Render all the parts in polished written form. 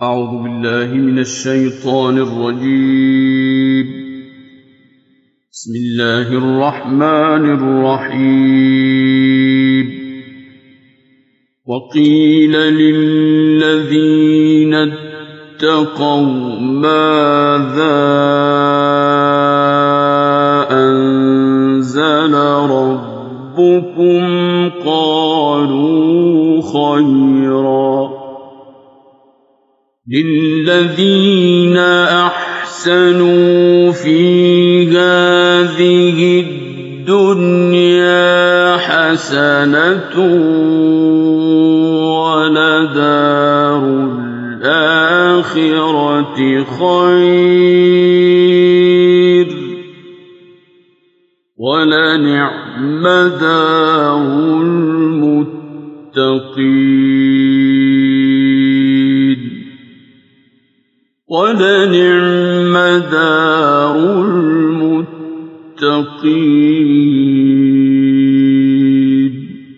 أعوذ بالله من الشيطان الرجيم. بسم الله الرحمن الرحيم. وقيل للذين اتقوا ماذا أنزل ربكم قالوا خيرا للذين أحسنوا في هذه الدنيا حسنة ولدار الآخرة خير ولنعم دار المتقين ولنعم دار المتقين.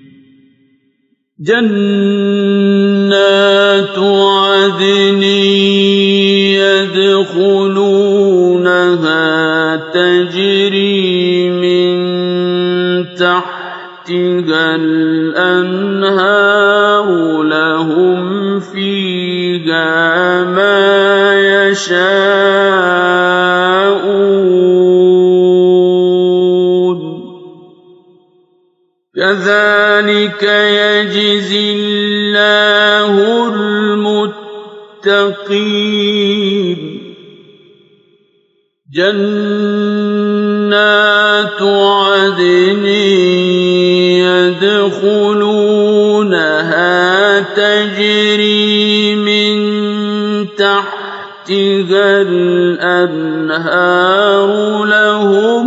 جنات عدن يدخلونها تجري من تحتها الأنهار لهم فيها ما يشاءون كذلك يجزي الله المتقين. جنات عدن يدخلونها تجري من تحتها الأنهار لهم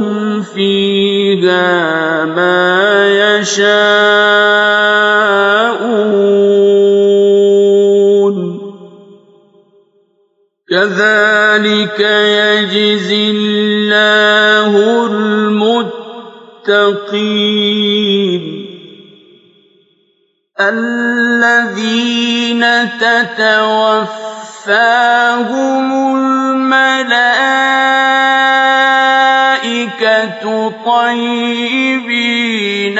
فيها ما يشاءون كذلك يجزي الله المتقين. الذين تتوفاهم الملائكة طيبين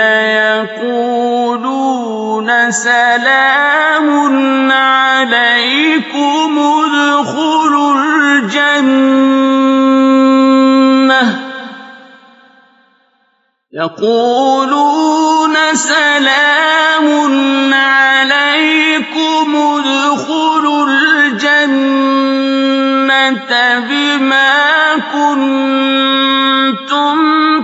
يقولون سلام عليكم ادخلوا الجنة يقولون سلام عليكم ادخلوا الجنة بما كنتم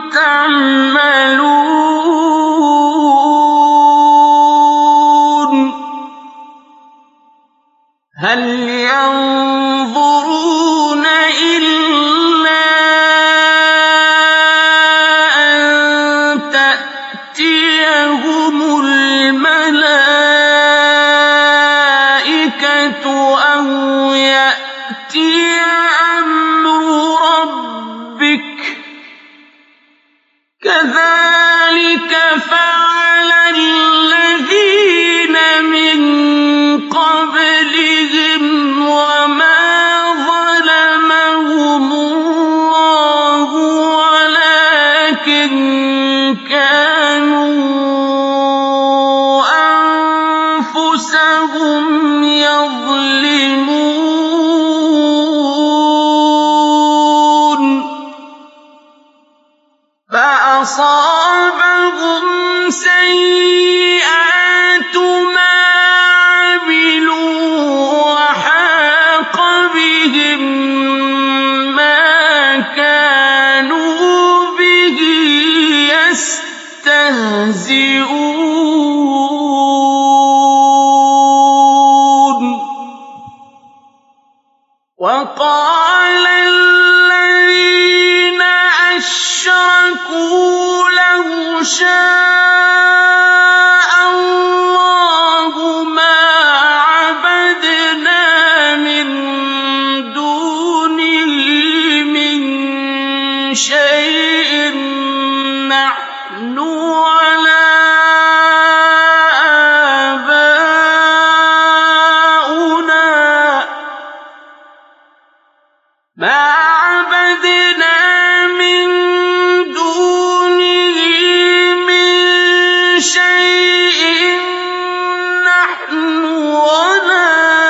تعملون. هل ينظرون إلا أن تأتيهم الملائكة أو يأتي أمر ربك كذلك فعل الذين من قبلهم وما ظلمهم الله ولكن كانوا أنفسهم يظلمون. فأصابهم سيئات ما عملوا وحاق بهم ما كانوا به يستهزئون. وقال الذين أشركوا لو شاء الله ما عبدنا من دونه من شيء نحن ولا آباؤنا مَا عَبَدْنَا مِن دُونِهِ مِن شَيْءٍ نَّحْنُ وَلَا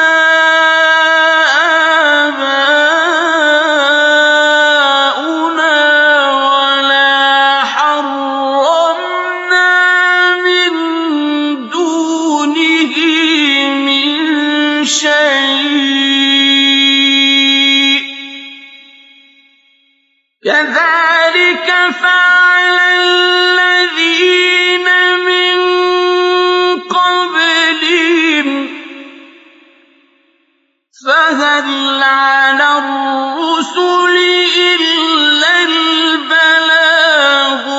آبَاؤُنَا وَلَا حَرَّمْنَا مِن دُونِهِ مِن شَيْءٍ ۚ كَذَٰلِكَ فَعَلَ الَّذِينَ مِن قَبْلِهِمْ ۚ فَهَلْ عَلَى الرُّسُلِ إِلَّا الْبَلَاغُ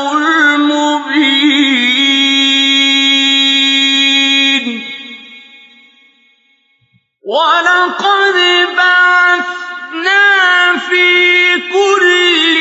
الْمُبِينُ وَلَقَدْ بَعَثْنَا فِي كُلِّ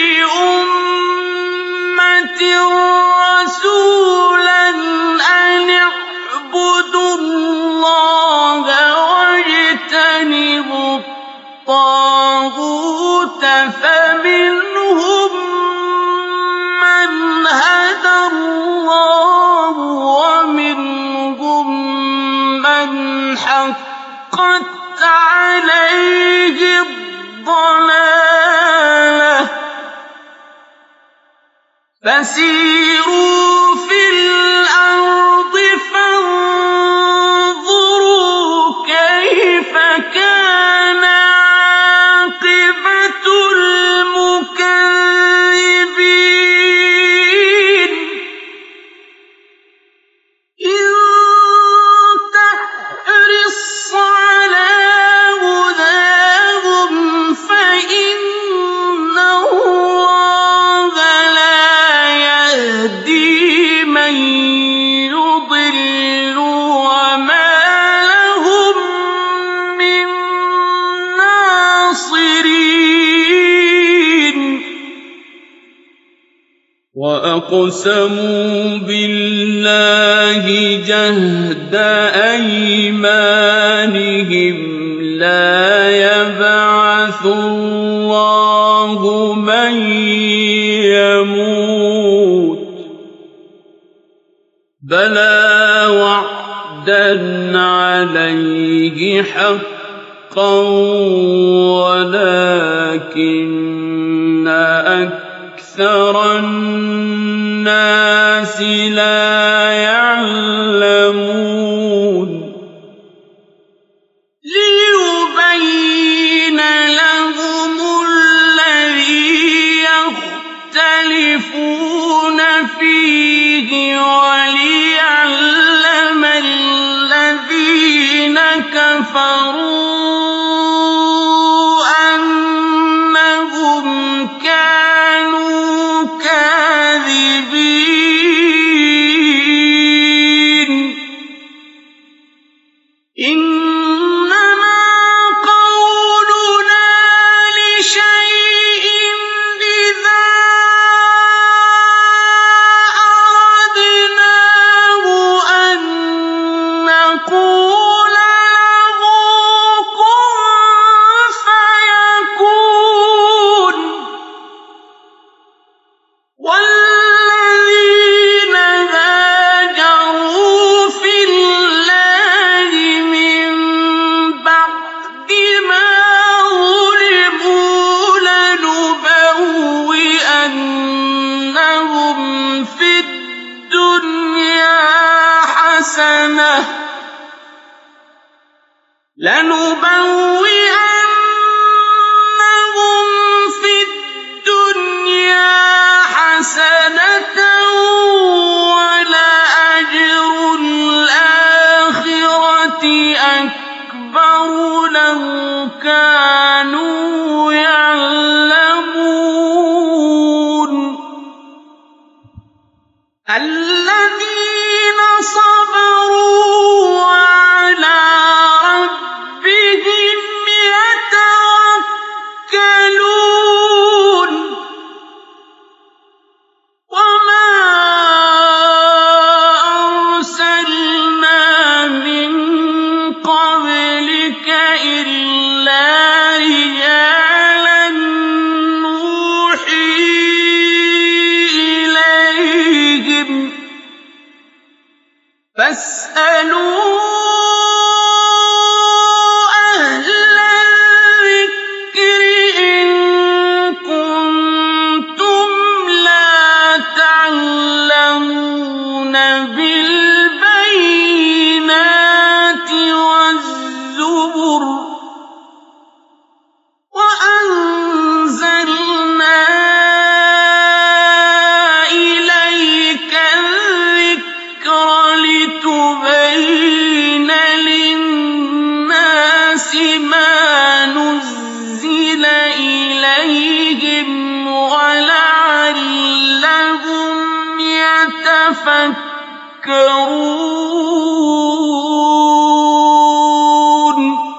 أُمَّةٍ رَّسُولًا أَنِ اعْبُدُوا اللَّهَ وَاجْتَنِبُوا الطَّاغُوتَ فَمِنْهُم مَّنْ هَدَى اللَّهُ وَمِنْهُم مَّنْ حَقَّتْ عَلَيْهِ الضَّلَالَةُ ۚ فَسِيرُوا فِي الْأَرْضِ فَانظُرُوا كَيْفَ كَانَ عَاقِبَةُ الْمُكَذِّبِينَ إِن تَحْرِصْ عَلَىٰ هُدَاهُمْ فَإِنَّ اللَّهَ لَا يَهْدِي مَن يُضِلُّ وَمَا لَهُم مِّن نَّاصِرِينَ وَأَقْسَمُوا بِاللَّهِ جَهْدَ أَيْمَانِهِمْ لَا يَبْعَثُ اللَّهُ مَن يَمُوتُ ۚ بَلَىٰ وَعْدًا عَلَيْهِ حَقًّا وَلَٰكِنَّ أَكْثَرَ النَّاسِ لَا يَعْلَمُونَ لِيُبَيِّنَ لَهُمُ الَّذِي يَخْتَلِفُونَ فِيهِ وَلِيَعْلَمَ الَّذِينَ كَفَرُوا أَنَّهُمْ كَانُوا كَاذِبِينَ إِنَّمَا قَوْلُنَا لِشَيْءٍ إِذَا أَرَدْنَاهُ أَن نَّقُولَ لَهُ كُن فَيَكُونُ ۚ وَالَّذِينَ هَاجَرُوا فِي اللَّهِ مِن بَعْدِ مَا ظُلِمُوا لَنُبَوِّئَنَّهُمْ فِي الدُّنْيَا حَسَنَةً وَلَأَجْرُ الْآخِرَةِ أَكْبَرُ لَوْ كَانُوا يَعْلَمُونَ الَّذِينَ صَبَرُوا وَعَلَىٰ رَبِّهِمْ يَتَوَكَّلُونَ وَمَا أَرْسَلْنَا مِن قَبْلِكَ إِلَّا رِجَالًا يتفكرون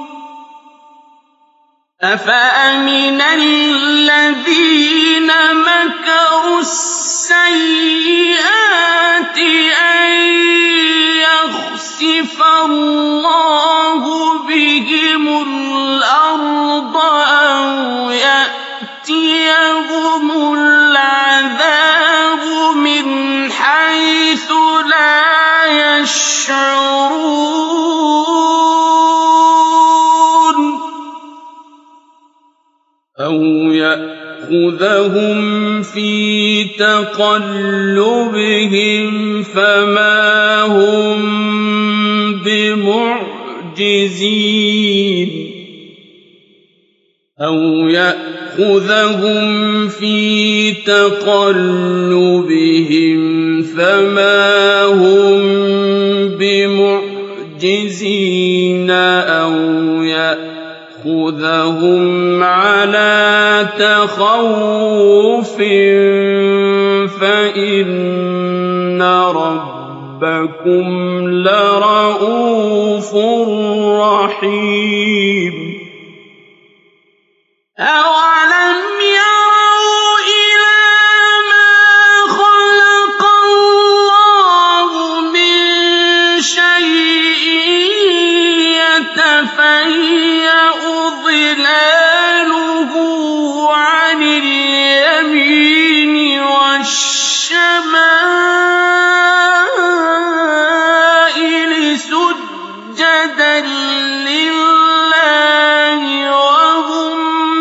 أفأمن الذين مكروا السيئات أن يخسف الله بهم الأرض أو يأتيهم العذاب من حيث لا يشعرون أو يأخذهم في تقلبهم فما هم بمعجزين أو يأخذهم في تقلبهم فما هم بمعجزين أو يأخذهم على تخوف فإن ربكم لرءوف رحيم أولم يروا إلى ما خلق الله من شيء يتفيأ ظلاله عن اليمين والشمائل سجدا لله وهم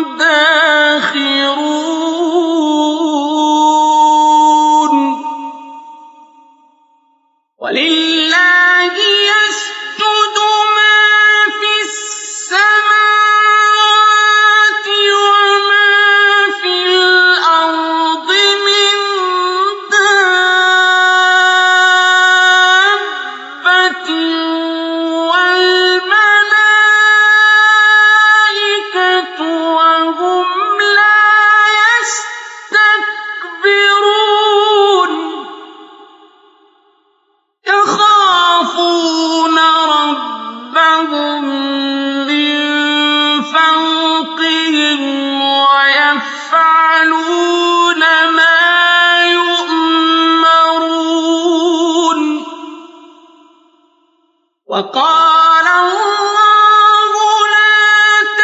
داخرون ولله يسجد ما في السماوات وما في الأرض من دابة والملائكة وهم لا يستكبرون يخافون ربهم من فوقهم ويفعلون ما يؤمرون وقال الله لا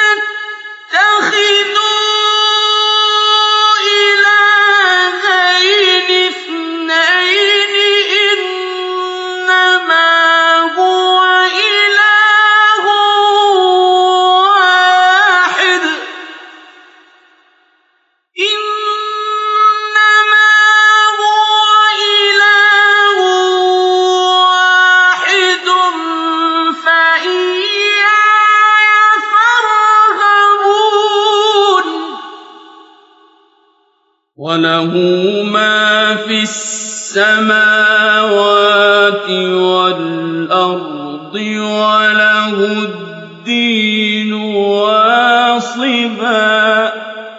تتخذوا إلهين اثنين إنما هو إله واحد إنما هو إله واحد فإياي فارهبون وله ما في السماوات والأرض وله الدين واصبا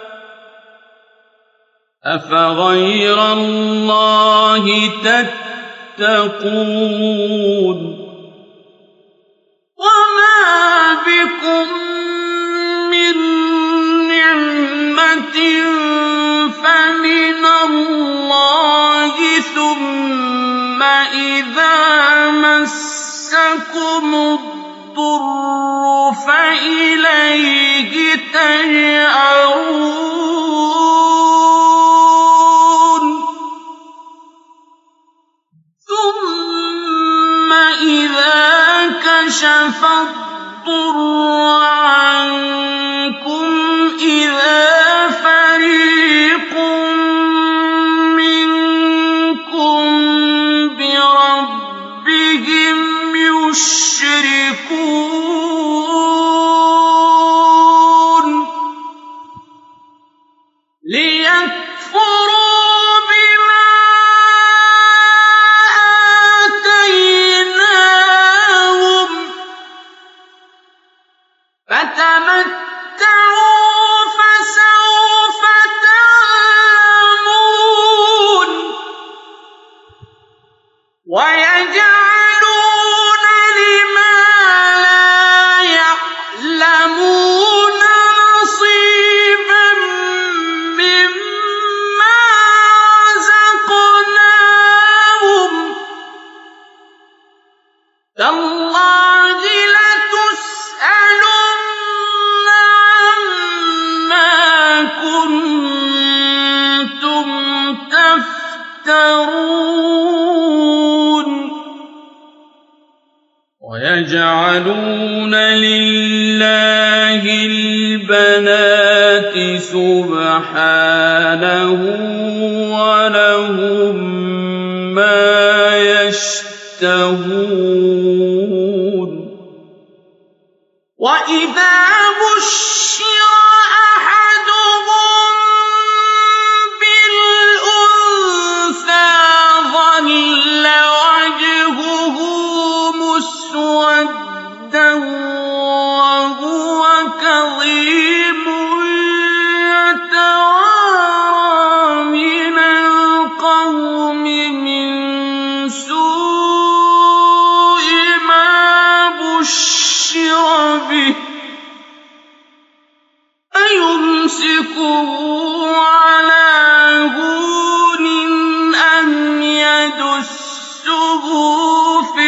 أفغير الله تتقون وما بكم من نعمة فمن الله ثم إذا مسكم الضر فإليه تجأرون ثم إذا كشف الضر عنكم إذا فريق منكم بربهم يشركون ليكفروا بما آتيناهم فتمتعوا فسوف تعلمون ويجعلون لله البنات سبحانه ولهم ما يشتهون وإذا بشر أحدهم بالأنثى ظل وجهه مسودا وهو كظيم يتوارى من القوم من سوء ما بشر به أيمسكه على هون أم يدسه في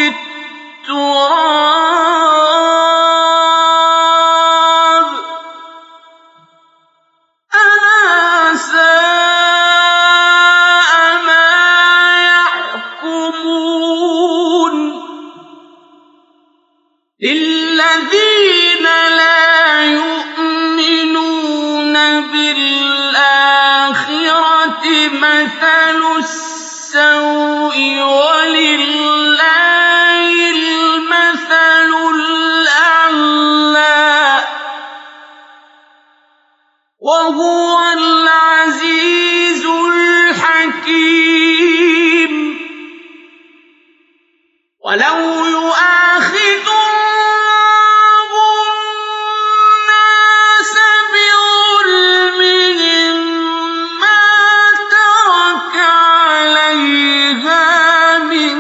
التراب ألا ساء ما يحكمون للذين لا يؤمنون بالآخرة مثل السوء ولله المثل الأعلى وهو العزيز الحكيم ولو يؤاخذ الناس بظلمهم ما ترك عليها من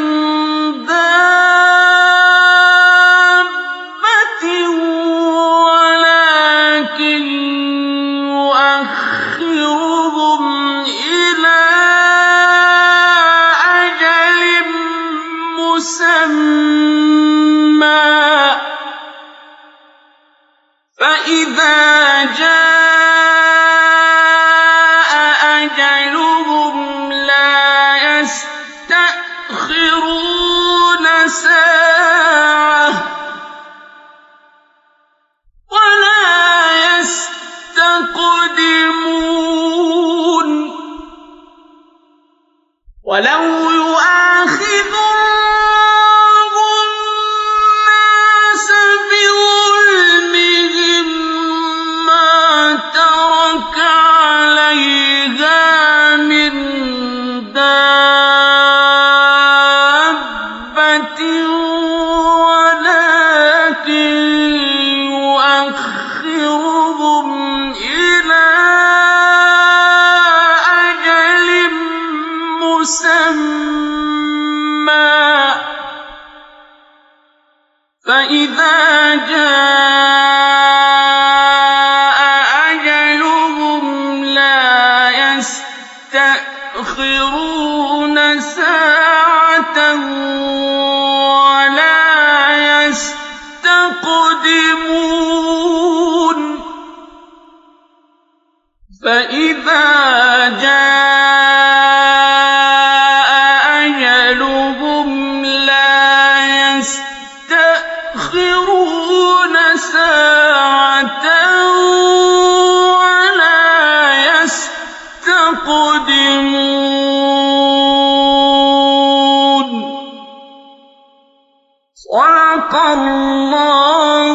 دابة ولكن يؤخرهم إلى أجل مسمى فإذا جاء أجلهم لا يستأخرون ساعة ولا يستقدمون ولو يؤاخذ الناس بظلمهم ما ترك عليها من دابة ولكن يؤخرهم إلى أجل مسمى فإذا جاء أجلهم لا يستأخرون ساعة ولا يستقدمون فإذا جاء أجلهم لا يستأخرون ساعة ولا يستقدمون صدق الله